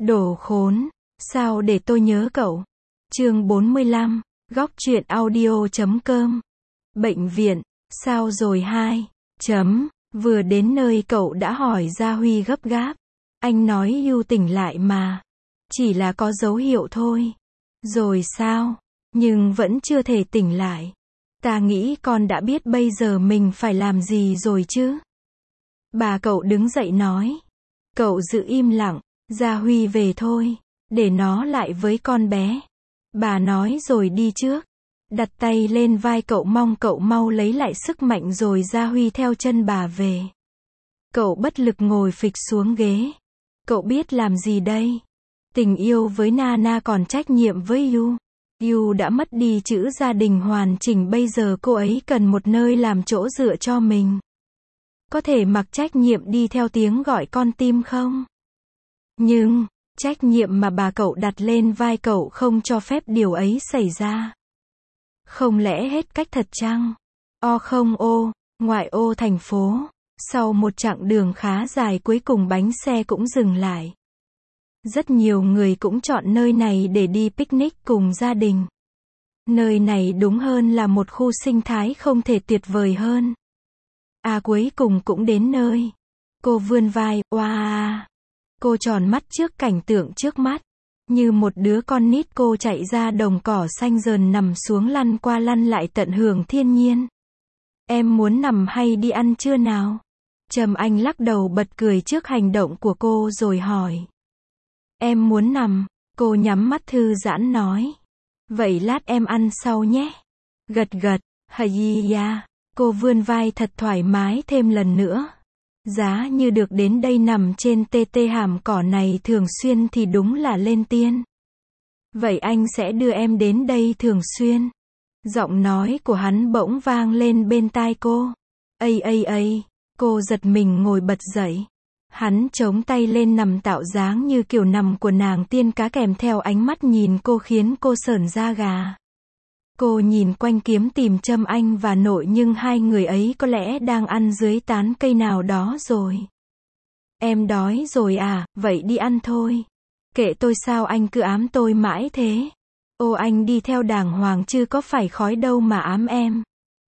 Đồ khốn, sao để tôi nhớ cậu. Chương 45, góc truyện audio.com. Bệnh viện, sao rồi hai? Vừa đến nơi cậu đã hỏi Gia Huy gấp gáp. Anh nói Yu tỉnh lại mà. Chỉ là có dấu hiệu thôi. Rồi sao? Nhưng vẫn chưa thể tỉnh lại. Ta nghĩ con đã biết bây giờ mình phải làm gì rồi chứ. Bà cậu đứng dậy nói. Cậu giữ im lặng, Gia Huy về thôi, để nó lại với con bé. Bà nói rồi đi trước. Đặt tay lên vai cậu mong cậu mau lấy lại sức mạnh rồi Gia Huy theo chân bà về. Cậu bất lực ngồi phịch xuống ghế. Cậu biết làm gì đây? Tình yêu với Nana còn trách nhiệm với Yu. Yu đã mất đi chữ gia đình hoàn chỉnh, bây giờ cô ấy cần một nơi làm chỗ dựa cho mình. Có thể mặc trách nhiệm đi theo tiếng gọi con tim không? Nhưng, trách nhiệm mà bà cậu đặt lên vai cậu không cho phép điều ấy xảy ra. Không lẽ hết cách thật chăng? Không ô, ngoại ô thành phố. Sau một chặng đường khá dài cuối cùng bánh xe cũng dừng lại. Rất nhiều người cũng chọn nơi này để đi picnic cùng gia đình. Nơi này đúng hơn là một khu sinh thái không thể tuyệt vời hơn. Cuối cùng cũng đến nơi. Cô vươn vai, Cô tròn mắt trước cảnh tượng trước mắt. Như một đứa con nít cô chạy ra đồng cỏ xanh dờn nằm xuống lăn qua lăn lại tận hưởng thiên nhiên. Em muốn nằm hay đi ăn trưa nào? Trầm Anh lắc đầu bật cười trước hành động của cô rồi hỏi. Em muốn nằm, cô nhắm mắt thư giãn nói. Vậy lát em ăn sau nhé. Gật gật, ya. Cô vươn vai thật thoải mái thêm lần nữa. Giá như được đến đây nằm trên tê hàm cỏ này thường xuyên thì đúng là lên tiên. Vậy anh sẽ đưa em đến đây thường xuyên. Giọng nói của hắn bỗng vang lên bên tai cô. Cô giật mình ngồi bật dậy. Hắn chống tay lên nằm tạo dáng như kiểu nằm của nàng tiên cá kèm theo ánh mắt nhìn cô khiến cô sởn da gà. Cô nhìn quanh kiếm tìm Trâm Anh và Nội nhưng hai người ấy có lẽ đang ăn dưới tán cây nào đó rồi. Em đói rồi à, vậy đi ăn thôi. Kệ tôi sao anh cứ ám tôi mãi thế. Anh đi theo đàng hoàng chứ có phải khói đâu mà ám em.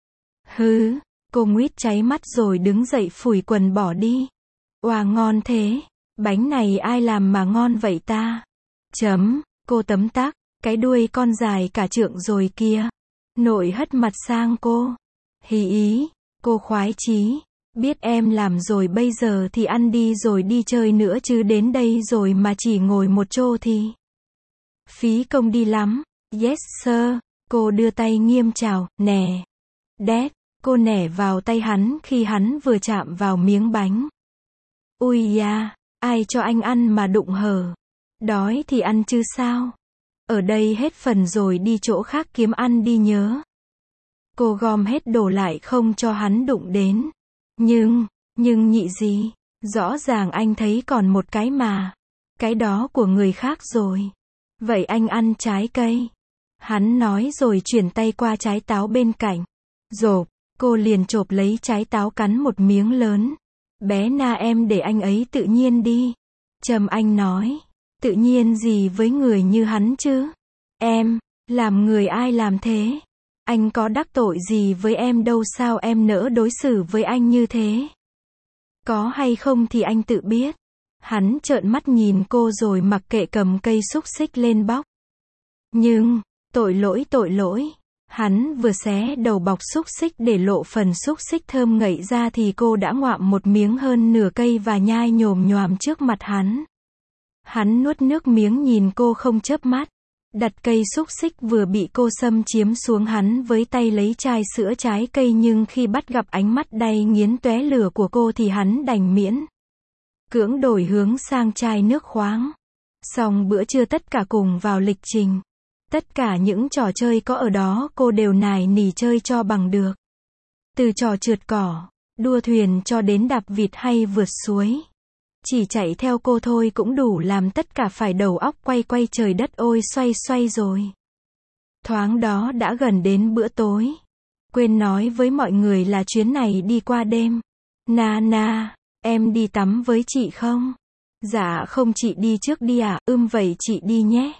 Cô nguýt cháy mắt rồi đứng dậy phủi quần bỏ đi. Ngon thế. Bánh này ai làm mà ngon vậy ta? Cô tấm tắc. Cái đuôi con dài cả trượng rồi kia. Nội hất mặt sang cô. Cô khoái chí. Biết em làm rồi bây giờ thì ăn đi rồi đi chơi nữa chứ đến đây rồi mà chỉ ngồi một chỗ thì phí công đi lắm. Yes sir. Cô đưa tay nghiêm chào, nè. Dad. Cô nẻ vào tay hắn khi hắn vừa chạm vào miếng bánh. Ui da, ai cho anh ăn mà đụng hở. Đói thì ăn chứ sao. Ở đây hết phần rồi đi chỗ khác kiếm ăn đi nhớ. Cô gom hết đồ lại không cho hắn đụng đến. Nhưng nhị gì? Rõ ràng anh thấy còn một cái mà. Cái đó của người khác rồi. Vậy anh ăn trái cây. Hắn nói rồi chuyển tay qua trái táo bên cạnh. Rộp, cô liền chộp lấy trái táo cắn một miếng lớn. Bé Na em để anh ấy tự nhiên đi. Trầm Anh nói. Tự nhiên gì với người như hắn chứ? Em, làm người ai làm thế? Anh có đắc tội gì với em đâu sao em nỡ đối xử với anh như thế? Có hay không thì anh tự biết. Hắn trợn mắt nhìn cô rồi mặc kệ cầm cây xúc xích lên bóc. Nhưng, tội lỗi. Hắn vừa xé đầu bọc xúc xích để lộ phần xúc xích thơm ngậy ra thì cô đã ngoạm một miếng hơn nửa cây và nhai nhồm nhoàm trước mặt hắn. Hắn nuốt nước miếng nhìn cô không chớp mắt. Đặt cây xúc xích vừa bị cô xâm chiếm xuống hắn với tay lấy chai sữa trái cây nhưng khi bắt gặp ánh mắt đay nghiến tóe lửa của cô thì hắn đành miễn cưỡng đổi hướng sang chai nước khoáng. Xong bữa trưa tất cả cùng vào lịch trình. Tất cả những trò chơi có ở đó cô đều nài nỉ chơi cho bằng được. Từ trò trượt cỏ, đua thuyền cho đến đạp vịt hay vượt suối. Chỉ chạy theo cô thôi cũng đủ làm tất cả phải đầu óc quay trời đất ôi xoay rồi. Thoáng đó đã gần đến bữa tối. Quên nói với mọi người là chuyến này đi qua đêm. Na, em đi tắm với chị không? Dạ không chị đi trước đi à, vậy chị đi nhé.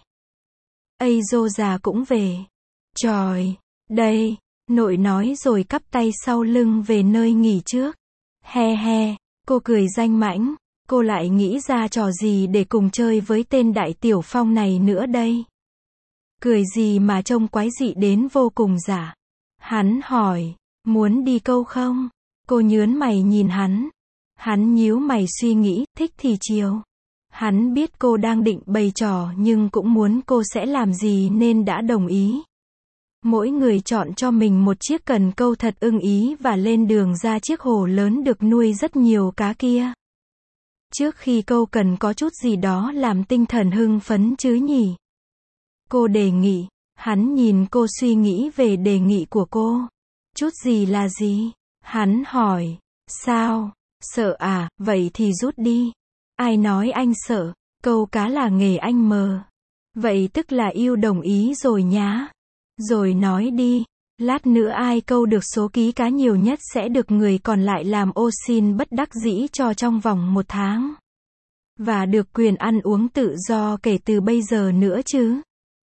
Ây dô già cũng về. Trời, đây, nội nói rồi cắp tay sau lưng về nơi nghỉ trước. He he, cô cười danh mãnh, cô lại nghĩ ra trò gì để cùng chơi với tên Đại Tiểu Phong này nữa đây. Cười gì mà trông quái dị đến vô cùng giả. Hắn hỏi, muốn đi câu không? Cô nhớn mày nhìn hắn. Hắn nhíu mày suy nghĩ, thích thì chiều. Hắn biết cô đang định bày trò nhưng cũng muốn cô sẽ làm gì nên đã đồng ý. Mỗi người chọn cho mình một chiếc cần câu thật ưng ý và lên đường ra chiếc hồ lớn được nuôi rất nhiều cá kia. Trước khi câu cần có chút gì đó làm tinh thần hưng phấn chứ nhỉ? Cô đề nghị. Hắn nhìn cô suy nghĩ về đề nghị của cô. Chút gì là gì? Hắn hỏi. Sao? Sợ à? Vậy thì rút đi. Ai nói anh sợ? Câu cá là nghề anh mờ. Vậy tức là yêu đồng ý rồi nhá. Rồi nói đi. Lát nữa ai câu được số ký cá nhiều nhất sẽ được người còn lại làm ô xin bất đắc dĩ cho trong vòng 1 tháng. Và được quyền ăn uống tự do kể từ bây giờ nữa chứ?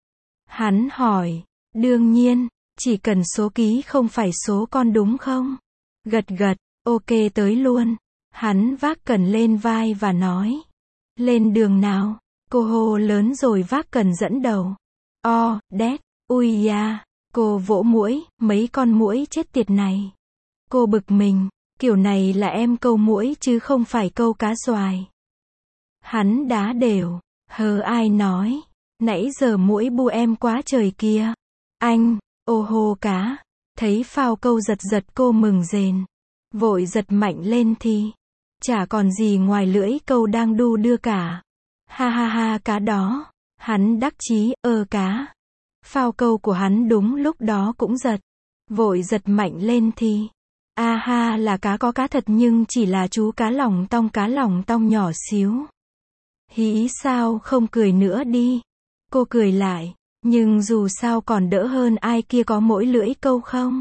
Hắn hỏi. Đương nhiên, chỉ cần số ký không phải số con đúng không? Gật gật, ok tới luôn. Hắn vác cần lên vai và nói. Lên đường nào? Cô hô lớn rồi vác cần dẫn đầu. Đét, ui da, cô vỗ muỗi, mấy con muỗi chết tiệt này. Cô bực mình, kiểu này là em câu muỗi chứ không phải câu cá xoài. Hắn đá đều, ai nói, nãy giờ muỗi bu em quá trời kia. Anh, ô hô cá, thấy phao câu giật giật cô mừng rền. Vội giật mạnh lên thì, chả còn gì ngoài lưỡi câu đang đu đưa cả. Ha ha ha cá đó, hắn đắc chí, cá. Phao câu của hắn đúng lúc đó cũng giật. Vội giật mạnh lên thì, ha là cá có cá thật nhưng chỉ là chú cá lòng tong nhỏ xíu. Hí sao không cười nữa đi. Cô cười lại, nhưng dù sao còn đỡ hơn ai kia có mỗi lưỡi câu không.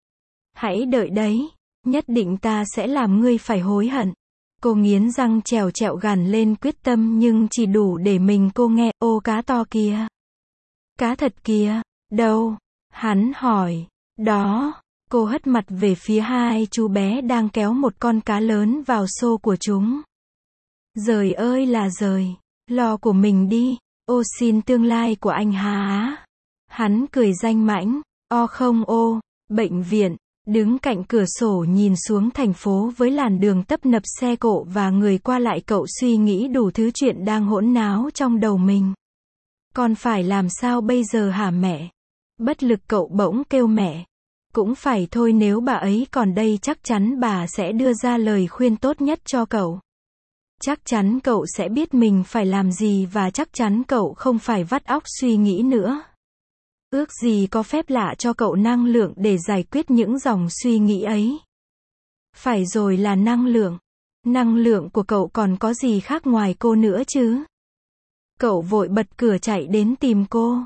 Hãy đợi đấy, nhất định ta sẽ làm ngươi phải hối hận. Cô nghiến răng trèo trẹo gằn lên quyết tâm nhưng chỉ đủ để mình cô nghe, ô cá to kìa. Cá thật kìa, đâu? Hắn hỏi, đó. Cô hất mặt về phía hai chú bé đang kéo một con cá lớn vào xô của chúng. Giời ơi là giời, lo của mình đi, ô xin tương lai của anh há. Hắn cười danh mãnh, không bệnh viện, đứng cạnh cửa sổ nhìn xuống thành phố với làn đường tấp nập xe cộ và người qua lại cậu suy nghĩ đủ thứ chuyện đang hỗn náo trong đầu mình. Con phải làm sao bây giờ hả mẹ? Bất lực cậu bỗng kêu mẹ. Cũng phải thôi nếu bà ấy còn đây chắc chắn bà sẽ đưa ra lời khuyên tốt nhất cho cậu. Chắc chắn cậu sẽ biết mình phải làm gì và chắc chắn cậu không phải vắt óc suy nghĩ nữa. Ước gì có phép lạ cho cậu năng lượng để giải quyết những dòng suy nghĩ ấy. Phải rồi là năng lượng. Năng lượng của cậu còn có gì khác ngoài cô nữa chứ? Cậu vội bật cửa chạy đến tìm cô.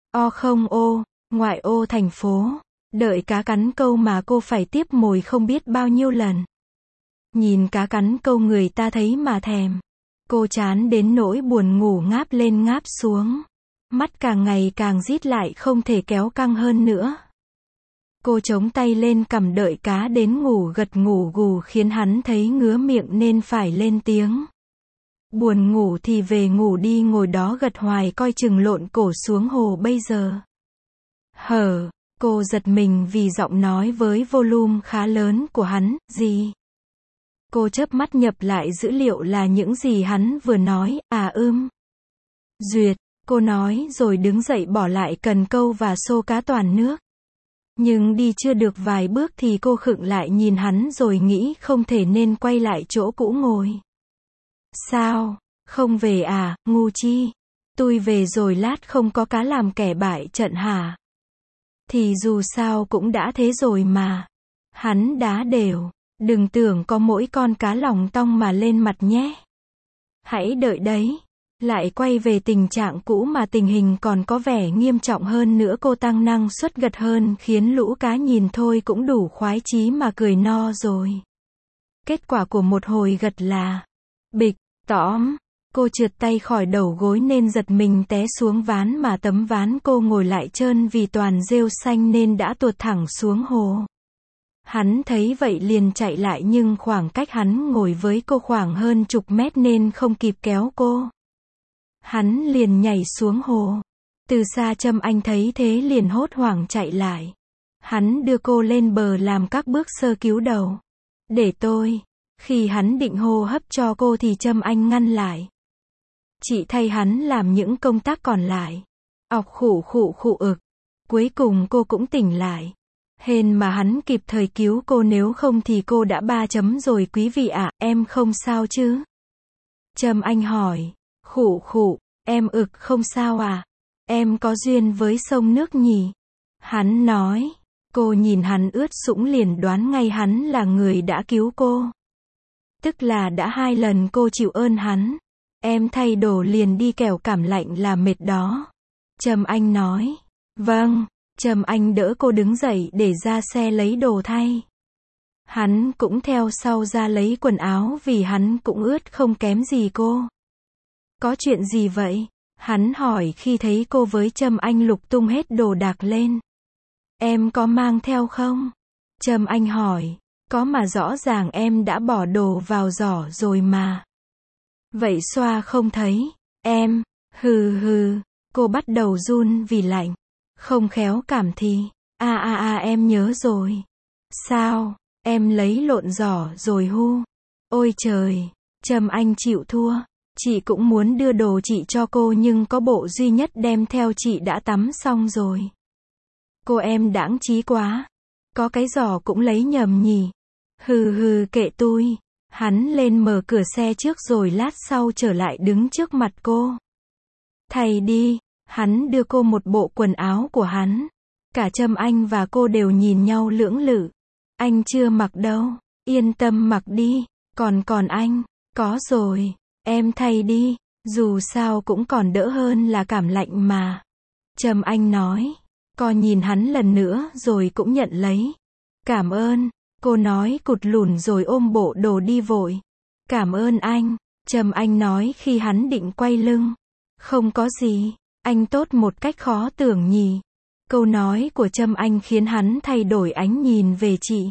Ngoại ô thành phố. Đợi cá cắn câu mà cô phải tiếp mồi không biết bao nhiêu lần. Nhìn cá cắn câu người ta thấy mà thèm. Cô chán đến nỗi buồn ngủ ngáp lên ngáp xuống. Mắt càng ngày càng rít lại không thể kéo căng hơn nữa. Cô chống tay lên cằm đợi cá đến ngủ gật ngủ gù khiến hắn thấy ngứa miệng nên phải lên tiếng. Buồn ngủ thì về ngủ đi ngồi đó gật hoài coi chừng lộn cổ xuống hồ bây giờ. Cô giật mình vì giọng nói với volume khá lớn của hắn, gì? Cô chớp mắt nhập lại dữ liệu là những gì hắn vừa nói, Duyệt, cô nói rồi đứng dậy bỏ lại cần câu và xô cá toàn nước. Nhưng đi chưa được vài bước thì cô khựng lại nhìn hắn rồi nghĩ không thể nên quay lại chỗ cũ ngồi. Sao? Không về à, ngu chi? Tôi về rồi lát không có cá làm kẻ bại trận hả? Thì dù sao cũng đã thế rồi mà. Hắn đá đều. Đừng tưởng có mỗi con cá lòng tong mà lên mặt nhé. Hãy đợi đấy. Lại quay về tình trạng cũ mà tình hình còn có vẻ nghiêm trọng hơn nữa. Cô tăng năng suất gật hơn khiến lũ cá nhìn thôi cũng đủ khoái chí mà cười no rồi. Kết quả của một hồi gật là bịch, tõm. Cô trượt tay khỏi đầu gối nên giật mình té xuống ván mà tấm ván cô ngồi lại trơn vì toàn rêu xanh nên đã tuột thẳng xuống hồ. Hắn thấy vậy liền chạy lại nhưng khoảng cách hắn ngồi với cô khoảng hơn chục mét nên không kịp kéo cô. Hắn liền nhảy xuống hồ. Từ xa Trâm Anh thấy thế liền hốt hoảng chạy lại. Hắn đưa cô lên bờ làm các bước sơ cứu đầu. Để tôi. Khi hắn định hô hấp cho cô thì Trâm Anh ngăn lại. Chị thay hắn làm những công tác còn lại. Ọc khụ khụ khụ ực. Cuối cùng cô cũng tỉnh lại. Hên mà hắn kịp thời cứu cô, nếu không thì cô đã 3 chấm rồi quý vị ạ. Em không sao chứ? Trâm Anh hỏi. Khụ khụ, em ực không sao à? Em có duyên với sông nước nhỉ? Hắn nói. Cô nhìn hắn ướt sũng liền đoán ngay hắn là người đã cứu cô. Tức là đã 2 lần cô chịu ơn hắn. Em thay đồ liền đi kẻo cảm lạnh là mệt đó. Trâm Anh nói. Vâng. Trâm Anh đỡ cô đứng dậy để ra xe lấy đồ thay. Hắn cũng theo sau ra lấy quần áo vì hắn cũng ướt không kém gì cô. Có chuyện gì vậy? Hắn hỏi khi thấy cô với Trâm Anh lục tung hết đồ đạc lên. Em có mang theo không? Trâm Anh hỏi. Có mà rõ ràng em đã bỏ đồ vào giỏ rồi mà. Vậy xoa không thấy. Em, hừ hừ, cô bắt đầu run vì lạnh. Không khéo cảm thì, em nhớ rồi. Sao, em lấy lộn giỏ rồi hu. Ôi trời, Trâm Anh chịu thua. Chị cũng muốn đưa đồ chị cho cô nhưng có bộ duy nhất đem theo chị đã tắm xong rồi. Cô em đãng trí quá. Có cái giỏ cũng lấy nhầm nhỉ. Hừ hừ kệ tôi. Hắn lên mở cửa xe trước rồi lát sau trở lại đứng trước mặt cô. Thầy đi. Hắn đưa cô một bộ quần áo của hắn. Cả Trâm Anh và cô đều nhìn nhau lưỡng lự. Anh chưa mặc đâu. Yên tâm mặc đi. Còn anh. Có rồi. Em thay đi. Dù sao cũng còn đỡ hơn là cảm lạnh mà. Trâm Anh nói. Cô nhìn hắn lần nữa rồi cũng nhận lấy. Cảm ơn. Cô nói cụt lùn rồi ôm bộ đồ đi vội. Cảm ơn anh. Trâm Anh nói khi hắn định quay lưng. Không có gì. Anh tốt một cách khó tưởng nhỉ. Câu nói của Trâm Anh khiến hắn thay đổi ánh nhìn về chị.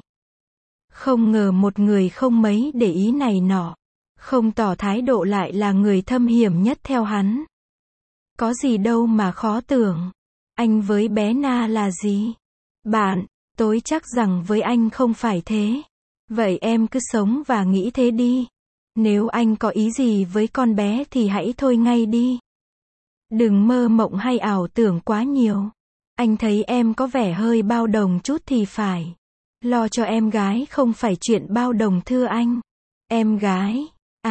Không ngờ một người không mấy để ý này nọ, không tỏ thái độ lại là người thâm hiểm nhất theo hắn. Có gì đâu mà khó tưởng. Anh với bé Na là gì? Bạn, tôi chắc rằng với anh không phải thế. Vậy em cứ sống và nghĩ thế đi. Nếu anh có ý gì với con bé thì hãy thôi ngay đi. Đừng mơ mộng hay ảo tưởng quá nhiều. Anh thấy em có vẻ hơi bao đồng chút thì phải. Lo cho em gái không phải chuyện bao đồng thưa anh. Em gái?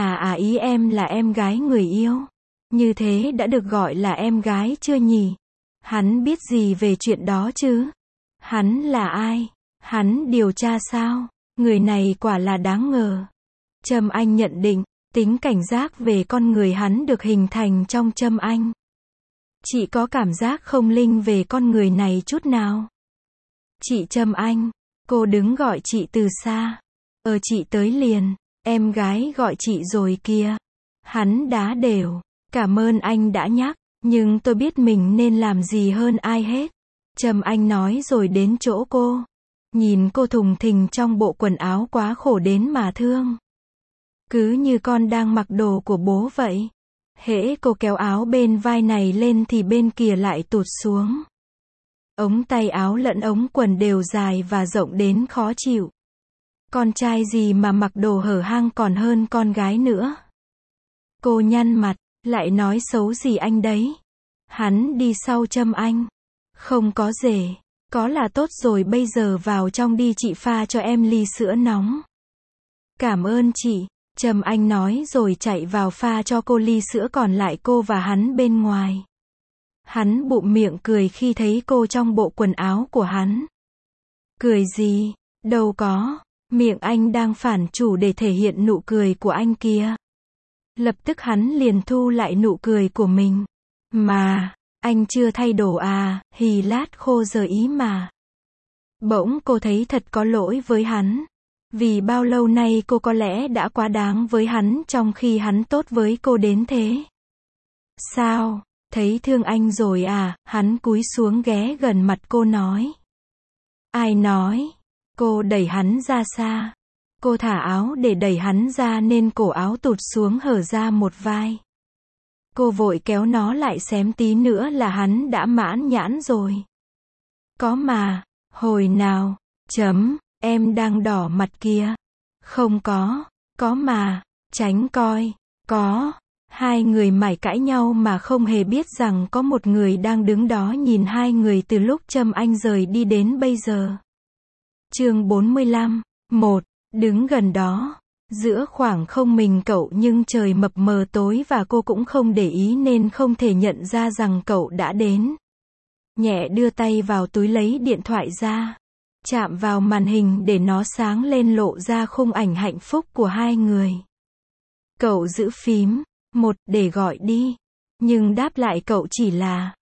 Ý em là em gái người yêu. Như thế đã được gọi là em gái chưa nhỉ? Hắn biết gì về chuyện đó chứ? Hắn là ai? Hắn điều tra sao? Người này quả là đáng ngờ. Trâm Anh nhận định, tính cảnh giác về con người hắn được hình thành trong Trâm Anh. Chị có cảm giác không linh về con người này chút nào. Chị Trâm Anh, cô đứng gọi chị từ xa. Chị tới liền, em gái gọi chị rồi kìa. Hắn đá đều, cảm ơn anh đã nhắc, nhưng tôi biết mình nên làm gì hơn ai hết. Trâm Anh nói rồi đến chỗ cô. Nhìn cô thùng thình trong bộ quần áo quá khổ đến mà thương. Cứ như con đang mặc đồ của bố vậy. Hễ cô kéo áo bên vai này lên thì bên kia lại tụt xuống. Ống tay áo lẫn ống quần đều dài và rộng đến khó chịu. Con trai gì mà mặc đồ hở hang còn hơn con gái nữa. Cô nhăn mặt, lại nói xấu gì anh đấy. Hắn đi sau Trâm Anh. Không có rể, có là tốt rồi, bây giờ vào trong đi, chị pha cho em ly sữa nóng. Cảm ơn chị. Trâm Anh nói rồi chạy vào pha cho cô ly sữa, còn lại cô và hắn bên ngoài. Hắn bụm miệng cười khi thấy cô trong bộ quần áo của hắn. Cười gì? Đâu có. Miệng anh đang phản chủ để thể hiện nụ cười của anh kia. Lập tức hắn liền thu lại nụ cười của mình. Mà, anh chưa thay đồ à, hì lát khô giờ ý mà. Bỗng cô thấy thật có lỗi với hắn. Vì bao lâu nay cô có lẽ đã quá đáng với hắn trong khi hắn tốt với cô đến thế. Sao, thấy thương anh rồi à, hắn cúi xuống ghé gần mặt cô nói. Ai nói? Cô đẩy hắn ra xa. Cô thả áo để đẩy hắn ra nên cổ áo tụt xuống hở ra một vai. Cô vội kéo nó lại xém tí nữa là hắn đã mãn nhãn rồi. Có mà, hồi nào, em đang đỏ mặt kìa. Không có mà, tránh coi, có. Hai người mải cãi nhau mà không hề biết rằng có một người đang đứng đó nhìn hai người từ lúc Trâm Anh rời đi đến bây giờ. Chương 45, 1, đứng gần đó. Giữa khoảng không mình cậu nhưng trời mập mờ tối và cô cũng không để ý nên không thể nhận ra rằng cậu đã đến. Nhẹ đưa tay vào túi lấy điện thoại ra. Chạm vào màn hình để nó sáng lên lộ ra khung ảnh hạnh phúc của hai người. Cậu giữ phím 1 để gọi đi. Nhưng đáp lại cậu chỉ là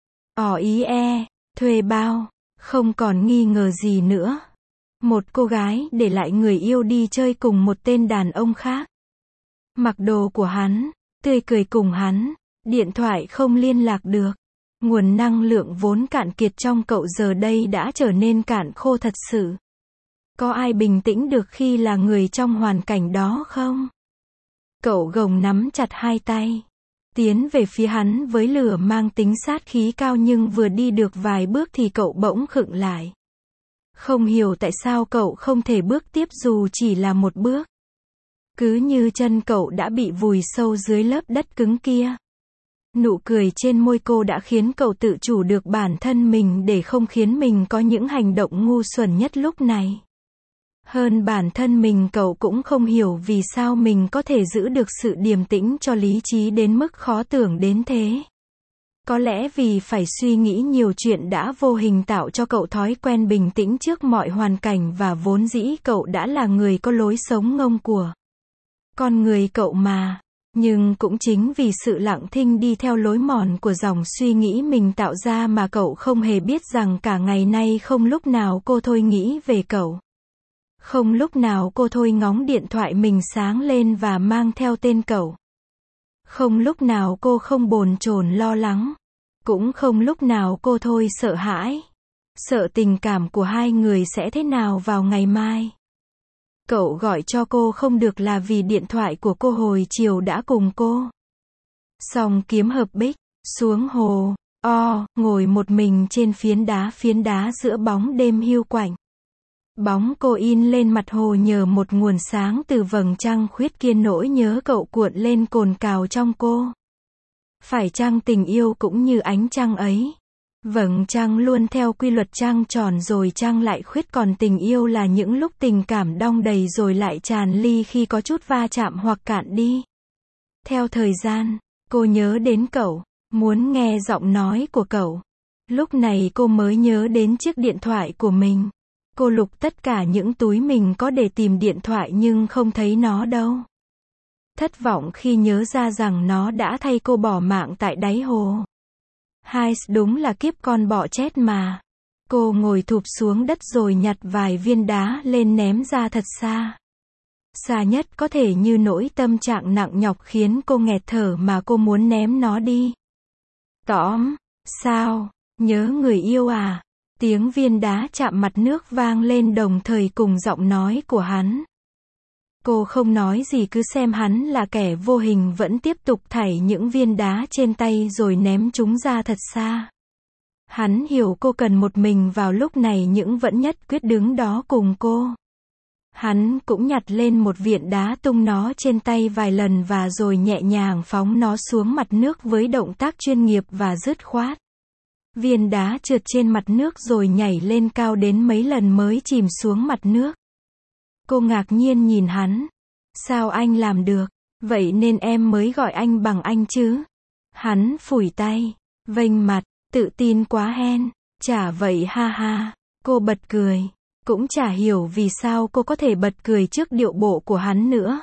thuê bao. Không còn nghi ngờ gì nữa. Một cô gái để lại người yêu đi chơi cùng một tên đàn ông khác. Mặc đồ của hắn, tươi cười cùng hắn, điện thoại không liên lạc được. Nguồn năng lượng vốn cạn kiệt trong cậu giờ đây đã trở nên cạn khô thật sự. Có ai bình tĩnh được khi là người trong hoàn cảnh đó không? Cậu gồng nắm chặt hai tay, tiến về phía hắn với lửa mang tính sát khí cao nhưng vừa đi được vài bước thì cậu bỗng khựng lại. Không hiểu tại sao cậu không thể bước tiếp dù chỉ là một bước. Cứ như chân cậu đã bị vùi sâu dưới lớp đất cứng kia. Nụ cười trên môi cô đã khiến cậu tự chủ được bản thân mình để không khiến mình có những hành động ngu xuẩn nhất lúc này. Hơn bản thân mình cậu cũng không hiểu vì sao mình có thể giữ được sự điềm tĩnh cho lý trí đến mức khó tưởng đến thế. Có lẽ vì phải suy nghĩ nhiều chuyện đã vô hình tạo cho cậu thói quen bình tĩnh trước mọi hoàn cảnh và vốn dĩ cậu đã là người có lối sống ngông của con người cậu mà. Nhưng cũng chính vì sự lặng thinh đi theo lối mòn của dòng suy nghĩ mình tạo ra mà cậu không hề biết rằng cả ngày nay không lúc nào cô thôi nghĩ về cậu. Không lúc nào cô thôi ngóng điện thoại mình sáng lên và mang theo tên cậu. Không lúc nào cô không bồn chồn lo lắng. Cũng không lúc nào cô thôi sợ hãi. Sợ tình cảm của hai người sẽ thế nào vào ngày mai. Cậu gọi cho cô không được là vì điện thoại của cô hồi chiều đã cùng cô. Xong kiếm hợp bích, xuống hồ, ngồi một mình trên phiến đá giữa bóng đêm hiu quạnh. Bóng cô in lên mặt hồ nhờ một nguồn sáng từ vầng trăng khuyết kia nỗi nhớ cậu cuộn lên cồn cào trong cô. Phải chăng tình yêu cũng như ánh trăng ấy? Vầng trăng luôn theo quy luật trăng tròn rồi trăng lại khuyết còn tình yêu là những lúc tình cảm đong đầy rồi lại tràn ly khi có chút va chạm hoặc cạn đi. Theo thời gian, cô nhớ đến cậu, muốn nghe giọng nói của cậu. Lúc này cô mới nhớ đến chiếc điện thoại của mình. Cô lục tất cả những túi mình có để tìm điện thoại nhưng không thấy nó đâu. Thất vọng khi nhớ ra rằng nó đã thay cô bỏ mạng tại đáy hồ. Hai, đúng là kiếp con bọ chết mà. Cô ngồi thụp xuống đất rồi nhặt vài viên đá lên ném ra thật xa. Xa nhất có thể như nỗi tâm trạng nặng nhọc khiến cô nghẹt thở mà cô muốn ném nó đi. Tóm, sao, nhớ người yêu à? Tiếng viên đá chạm mặt nước vang lên đồng thời cùng giọng nói của hắn. Cô không nói gì cứ xem hắn là kẻ vô hình vẫn tiếp tục thảy những viên đá trên tay rồi ném chúng ra thật xa. Hắn hiểu cô cần một mình vào lúc này nhưng vẫn nhất quyết đứng đó cùng cô. Hắn cũng nhặt lên một viên đá tung nó trên tay vài lần và rồi nhẹ nhàng phóng nó xuống mặt nước với động tác chuyên nghiệp và dứt khoát. Viên đá trượt trên mặt nước rồi nhảy lên cao đến mấy lần mới chìm xuống mặt nước. Cô ngạc nhiên nhìn hắn. Sao anh làm được? Vậy nên em mới gọi anh bằng anh chứ? Hắn phủi tay, vênh mặt, tự tin quá hen. Chả vậy ha ha. Cô bật cười. Cũng chả hiểu vì sao cô có thể bật cười trước điệu bộ của hắn nữa.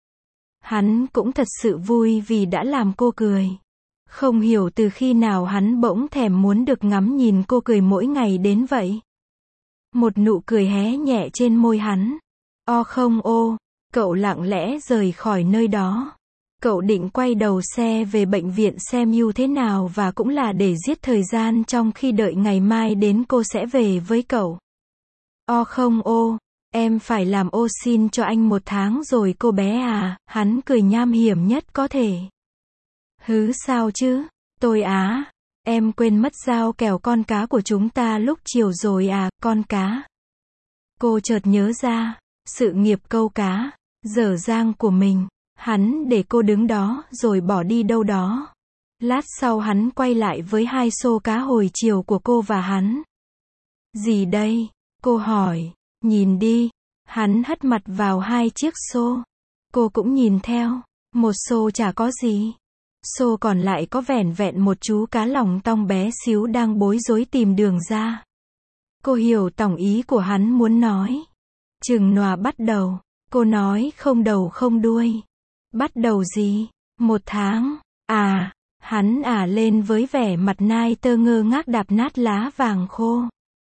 Hắn cũng thật sự vui vì đã làm cô cười. Không hiểu từ khi nào hắn bỗng thèm muốn được ngắm nhìn cô cười mỗi ngày đến vậy. Một nụ cười hé nhẹ trên môi hắn. O không ô, cậu lặng lẽ rời khỏi nơi đó. Cậu định quay đầu xe về bệnh viện xem như thế nào và cũng là để giết thời gian trong khi đợi ngày mai đến cô sẽ về với cậu. O không ô, em phải làm ô xin cho anh 1 tháng rồi cô bé à, hắn cười nham hiểm nhất có thể. Hứ sao chứ, tôi á, em quên mất giao kèo con cá của chúng ta lúc chiều rồi à, con cá. Cô chợt nhớ ra, sự nghiệp câu cá, dở dang của mình. Hắn để cô đứng đó rồi bỏ đi đâu đó. Lát sau hắn quay lại với 2 xô cá hồi chiều của cô và hắn. Gì đây? Cô hỏi. Nhìn đi. Hắn hất mặt vào 2 chiếc xô. Cô cũng nhìn theo. 1 xô chả có gì. Xô còn lại có vẻn vẹn một chú cá lòng tong bé xíu đang bối rối tìm đường ra. Cô hiểu tổng ý của hắn muốn nói. Chừng nòa bắt đầu. Cô nói không đầu không đuôi. Bắt đầu gì? 1 tháng. À, hắn lên với vẻ mặt nai tơ ngơ ngác đạp nát lá vàng khô.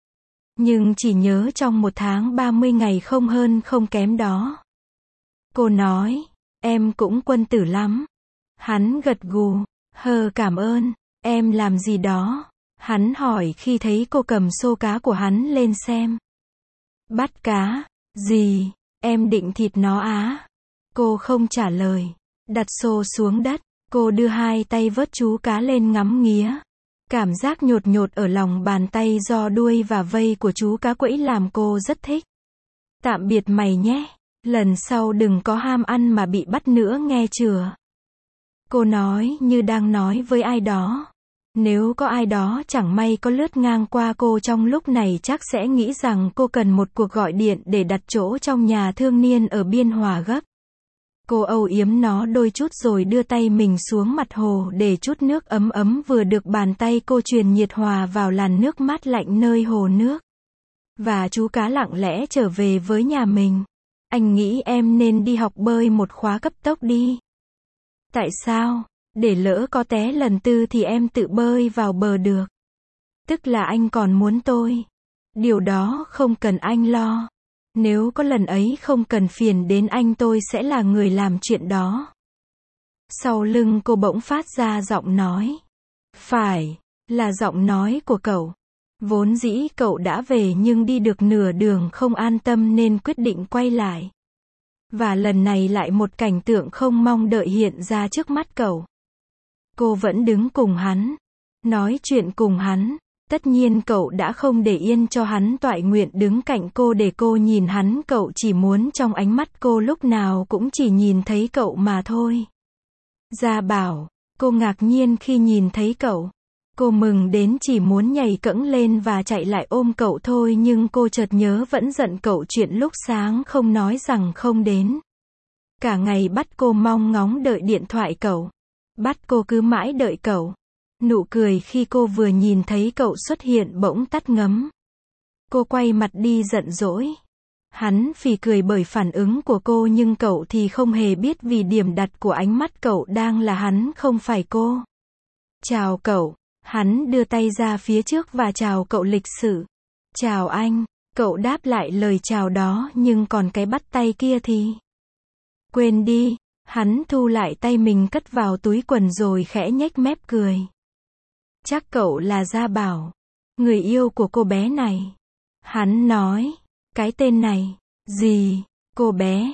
Nhưng chỉ nhớ trong 1 tháng 30 ngày không hơn không kém đó. Cô nói, em cũng quân tử lắm. Hắn gật gù, cảm ơn, em làm gì đó? Hắn hỏi khi thấy cô cầm xô cá của hắn lên xem. Bắt cá, gì, em định thịt nó á? Cô không trả lời. Đặt xô xuống đất, cô đưa 2 tay vớt chú cá lên ngắm nghía. Cảm giác nhột nhột ở lòng bàn tay do đuôi và vây của chú cá quẫy làm cô rất thích. Tạm biệt mày nhé, lần sau đừng có ham ăn mà bị bắt nữa nghe chưa? Cô nói như đang nói với ai đó. Nếu có ai đó chẳng may có lướt ngang qua cô trong lúc này chắc sẽ nghĩ rằng cô cần một cuộc gọi điện để đặt chỗ trong nhà thương niên ở Biên Hòa gấp. Cô âu yếm nó đôi chút rồi đưa tay mình xuống mặt hồ để chút nước ấm ấm vừa được bàn tay cô truyền nhiệt hòa vào làn nước mát lạnh nơi hồ nước. Và chú cá lặng lẽ trở về với nhà mình. Anh nghĩ em nên đi học bơi một khóa cấp tốc đi. Tại sao? Để lỡ có té lần 4 thì em tự bơi vào bờ được. Tức là anh còn muốn tôi. Điều đó không cần anh lo. Nếu có lần ấy không cần phiền đến anh tôi sẽ là người làm chuyện đó. Sau lưng cô bỗng phát ra giọng nói. Phải, là giọng nói của cậu. Vốn dĩ cậu đã về nhưng đi được nửa đường không an tâm nên quyết định quay lại. Và lần này lại một cảnh tượng không mong đợi hiện ra trước mắt cậu. Cô vẫn đứng cùng hắn. Nói chuyện cùng hắn. Tất nhiên cậu đã không để yên cho hắn toại nguyện đứng cạnh cô để cô nhìn hắn, cậu chỉ muốn trong ánh mắt cô lúc nào cũng chỉ nhìn thấy cậu mà thôi. Gia Bảo, cô ngạc nhiên khi nhìn thấy cậu. Cô mừng đến chỉ muốn nhảy cẫng lên và chạy lại ôm cậu thôi nhưng cô chợt nhớ vẫn giận cậu chuyện lúc sáng không nói rằng không đến. Cả ngày bắt cô mong ngóng đợi điện thoại cậu. Bắt cô cứ mãi đợi cậu. Nụ cười khi cô vừa nhìn thấy cậu xuất hiện bỗng tắt ngấm. Cô quay mặt đi giận dỗi. Hắn phì cười bởi phản ứng của cô nhưng cậu thì không hề biết vì điểm đặt của ánh mắt cậu đang là hắn không phải cô. Chào cậu. Hắn đưa tay ra phía trước và chào cậu lịch sự. Chào anh. Cậu đáp lại lời chào đó nhưng còn cái bắt tay kia thì... Quên đi. Hắn thu lại tay mình cất vào túi quần rồi khẽ nhếch mép cười. Chắc cậu là Gia Bảo, người yêu của cô bé này. Hắn nói, cái tên này, gì, cô bé,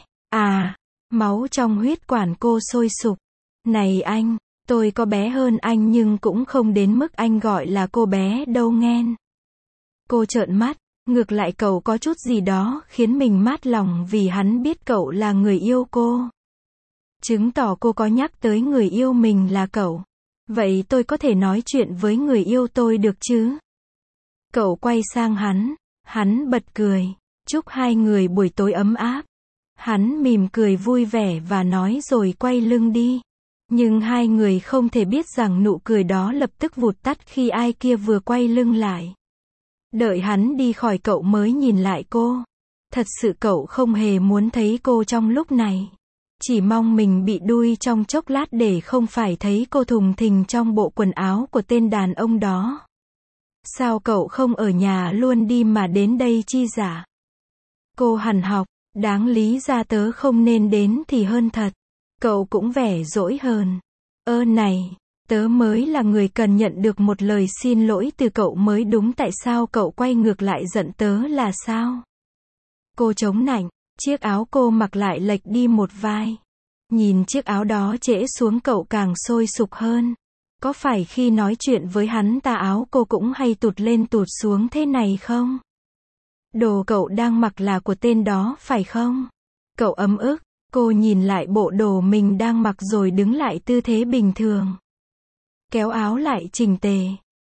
máu trong huyết quản cô sôi sục. Này anh, tôi có bé hơn anh nhưng cũng không đến mức anh gọi là cô bé đâu nghen. Cô trợn mắt, ngược lại cậu có chút gì đó khiến mình mát lòng vì hắn biết cậu là người yêu cô. Chứng tỏ cô có nhắc tới người yêu mình là cậu. Vậy tôi có thể nói chuyện với người yêu tôi được chứ? Cậu quay sang hắn bật cười. Chúc hai người buổi tối ấm áp. Hắn mỉm cười vui vẻ và nói rồi quay lưng đi. Nhưng hai người không thể biết rằng nụ cười đó lập tức vụt tắt khi ai kia vừa quay lưng lại. Đợi hắn đi khỏi cậu mới nhìn lại cô. Thật sự cậu không hề muốn thấy cô trong lúc này. Chỉ mong mình bị đuôi trong chốc lát để không phải thấy cô thùng thình trong bộ quần áo của tên đàn ông đó. Sao cậu không ở nhà luôn đi mà đến đây chi giả? Cô hằn học, Đáng lý ra tớ không nên đến thì hơn thật. Cậu cũng vẻ dỗi hờn. Này, tớ mới là người cần nhận được một lời xin lỗi từ cậu mới đúng, tại sao cậu quay ngược lại giận tớ là sao? Cô chống nạnh, chiếc áo cô mặc lại lệch đi một vai. Nhìn chiếc áo đó trễ xuống cậu càng sôi sục hơn. Có phải khi nói chuyện với hắn ta áo cô cũng hay tụt lên tụt xuống thế này không? Đồ cậu đang mặc là của tên đó phải không? Cậu ấm ức, cô nhìn lại bộ đồ mình đang mặc rồi đứng lại tư thế bình thường. Kéo áo lại chỉnh tề.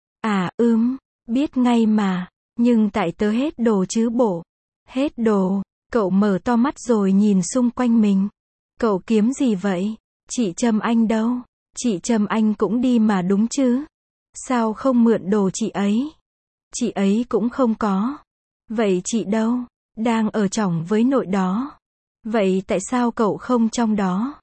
Biết ngay mà, nhưng tại tớ hết đồ chứ bộ. Hết đồ, cậu mở to mắt rồi nhìn xung quanh mình. Cậu kiếm gì vậy? Chị Trâm Anh đâu? Chị Trâm Anh cũng đi mà đúng chứ? Sao không mượn đồ chị ấy? Chị ấy cũng không có. Vậy chị đâu? Đang ở chỏng với nội đó. Vậy tại sao cậu không trong đó?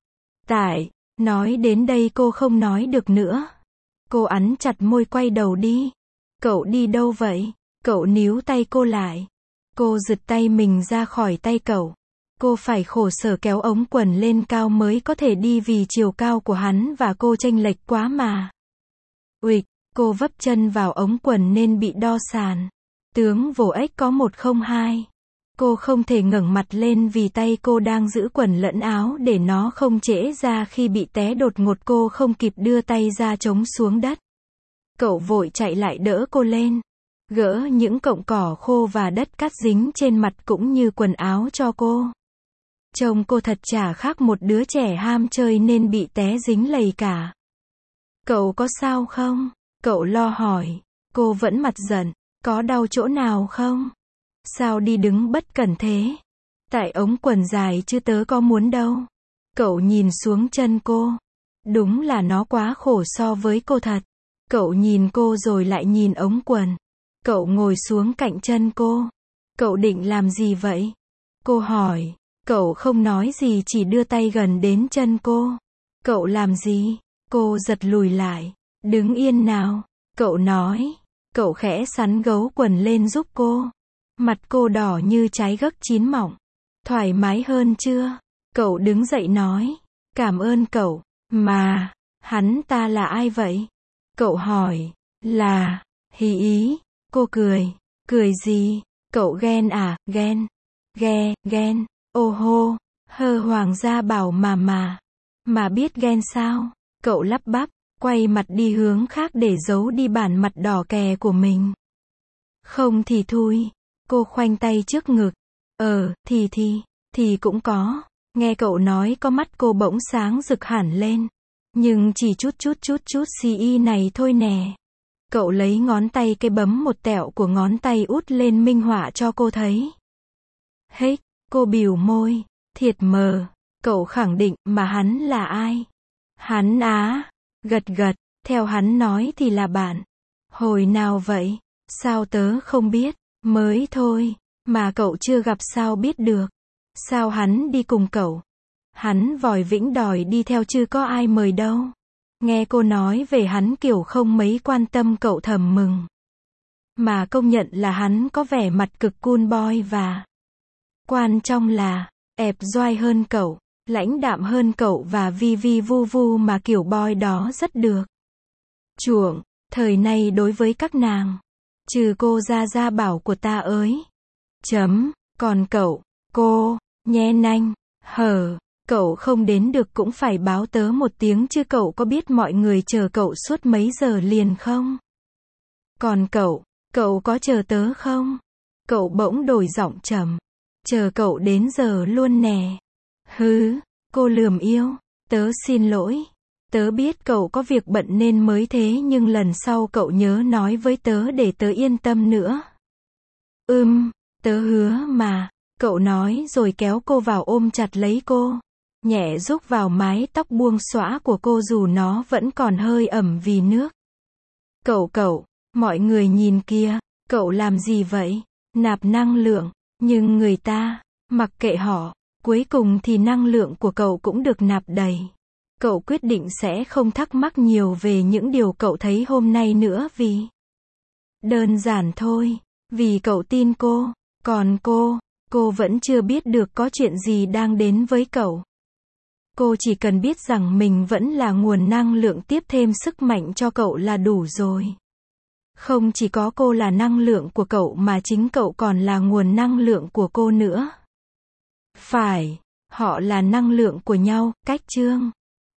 Nói đến đây cô không nói được nữa. Cô ắn chặt môi quay đầu đi. Cậu đi đâu vậy? Cậu níu tay cô lại. Cô giật tay mình ra khỏi tay cậu. Cô phải khổ sở kéo ống quần lên cao mới có thể đi vì chiều cao của hắn và cô chênh lệch quá mà. Uịch, cô vấp chân vào ống quần nên bị đo sàn. Tướng vồ ếch có 102. Cô không thể ngẩng mặt lên vì tay cô đang giữ quần lẫn áo để nó không trễ ra khi bị té đột ngột, cô không kịp đưa tay ra chống xuống đất. Cậu vội chạy lại đỡ cô lên. Gỡ những cọng cỏ khô và đất cát dính trên mặt cũng như quần áo cho cô. Trông cô thật chả khác một đứa trẻ ham chơi nên bị té dính lầy cả. Cậu có sao không? Cậu lo hỏi. Cô vẫn mặt giận. Có đau chỗ nào không? Sao đi đứng bất cẩn thế? Tại ống quần dài chứ tớ có muốn đâu. Cậu nhìn xuống chân cô. Đúng là nó quá khổ so với cô thật. Cậu nhìn cô rồi lại nhìn ống quần. Cậu ngồi xuống cạnh chân cô. Cậu định làm gì vậy? Cô hỏi. Cậu không nói gì, chỉ đưa tay gần đến chân cô. Cậu làm gì? Cô giật lùi lại. Đứng yên nào. Cậu nói. Cậu khẽ sắn gấu quần lên giúp cô. Mặt cô đỏ như trái gấc chín mọng. Thoải mái hơn chưa? Cậu đứng dậy nói. Cảm ơn cậu. Mà, hắn ta là ai vậy? Cậu hỏi. Là, Hí Ý. Cô cười. Cười gì? Cậu ghen à? Ghen. Ghen. Ô hô. Hoàng gia bảo mà biết ghen sao? Cậu lắp bắp, quay mặt đi hướng khác để giấu đi bản mặt đỏ kè của mình. Không thì thôi. Cô khoanh tay trước ngực. Thì cũng có. Nghe cậu nói có mắt cô bỗng sáng rực hẳn lên. Nhưng chỉ chút CI này thôi nè. Cậu lấy ngón tay cái bấm một tẹo của ngón tay út lên minh họa cho cô thấy. Cô bỉu môi. Thiệt mờ. Cậu khẳng định, mà hắn là ai? Hắn á. Gật. Theo hắn nói thì là bạn. Hồi nào vậy? Sao tớ không biết? Mới thôi. Mà cậu chưa gặp sao biết được? Sao hắn đi cùng cậu? Hắn vòi vĩnh đòi đi theo chứ có ai mời đâu. Nghe cô nói về hắn kiểu không mấy quan tâm, cậu thầm mừng. Mà công nhận là hắn có vẻ mặt cực cool boy và quan trọng là ẹp doai hơn cậu, lãnh đạm hơn cậu và vi vu vu mà kiểu boy đó rất được chuộng thời nay đối với các nàng. Trừ cô gia bảo của ta ới. Còn cậu, cô, nhe nanh, cậu không đến được cũng phải báo tớ một tiếng chứ, cậu có biết mọi người chờ cậu suốt mấy giờ liền không? Còn cậu có chờ tớ không? Cậu bỗng đổi giọng trầm. Chờ cậu đến giờ luôn nè. Cô lườm yêu. Tớ xin lỗi. Tớ biết cậu có việc bận nên mới thế, nhưng lần sau cậu nhớ nói với tớ để tớ yên tâm nữa. Tớ hứa mà. Cậu nói rồi kéo cô vào ôm chặt lấy cô. Nhẹ rúc vào mái tóc buông xõa của cô dù nó vẫn còn hơi ẩm vì nước. Cậu, mọi người nhìn kìa. Cậu làm gì vậy? Nạp năng lượng. Nhưng người ta, mặc kệ họ, cuối cùng thì năng lượng của cậu cũng được nạp đầy. Cậu quyết định sẽ không thắc mắc nhiều về những điều cậu thấy hôm nay nữa vì đơn giản thôi, vì cậu tin cô, còn Cô vẫn chưa biết được có chuyện gì đang đến với cậu. Cô chỉ cần biết rằng mình vẫn là nguồn năng lượng tiếp thêm sức mạnh cho cậu là đủ rồi. Không chỉ có cô là năng lượng của cậu mà chính cậu còn là nguồn năng lượng của cô nữa. Phải, họ là năng lượng của nhau, cách chương.